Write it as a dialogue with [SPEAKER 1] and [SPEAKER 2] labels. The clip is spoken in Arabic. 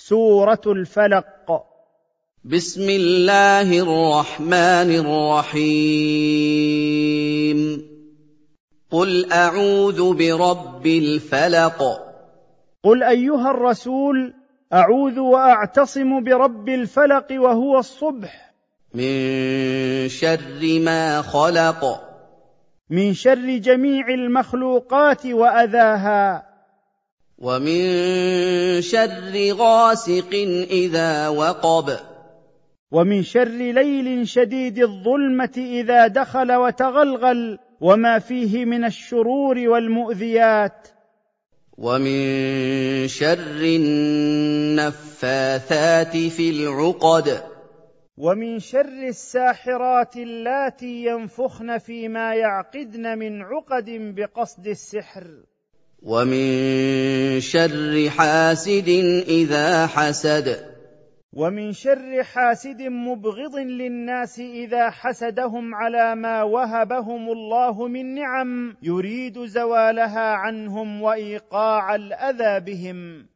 [SPEAKER 1] سورة الفلق.
[SPEAKER 2] بسم الله الرحمن الرحيم. قل أعوذ برب الفلق.
[SPEAKER 1] قل أيها الرسول أعوذ وأعتصم برب الفلق وهو الصبح،
[SPEAKER 2] من شر ما خلق،
[SPEAKER 1] من شر جميع المخلوقات وأذاها،
[SPEAKER 2] ومن شر غاسق إذا وقب،
[SPEAKER 1] ومن شر ليل شديد الظلمة إذا دخل وتغلغل، وما فيه من الشرور والمؤذيات،
[SPEAKER 2] ومن شر النفاثات في العقد،
[SPEAKER 1] ومن شر الساحرات اللاتي ينفخن فيما يعقدن من عقد بقصد السحر،
[SPEAKER 2] ومن شر حاسد إذا حسد،
[SPEAKER 1] ومن شر حاسد مبغض للناس إذا حسدهم على ما وهبهم الله من نعم يريد زوالها عنهم وإيقاع الأذى بهم.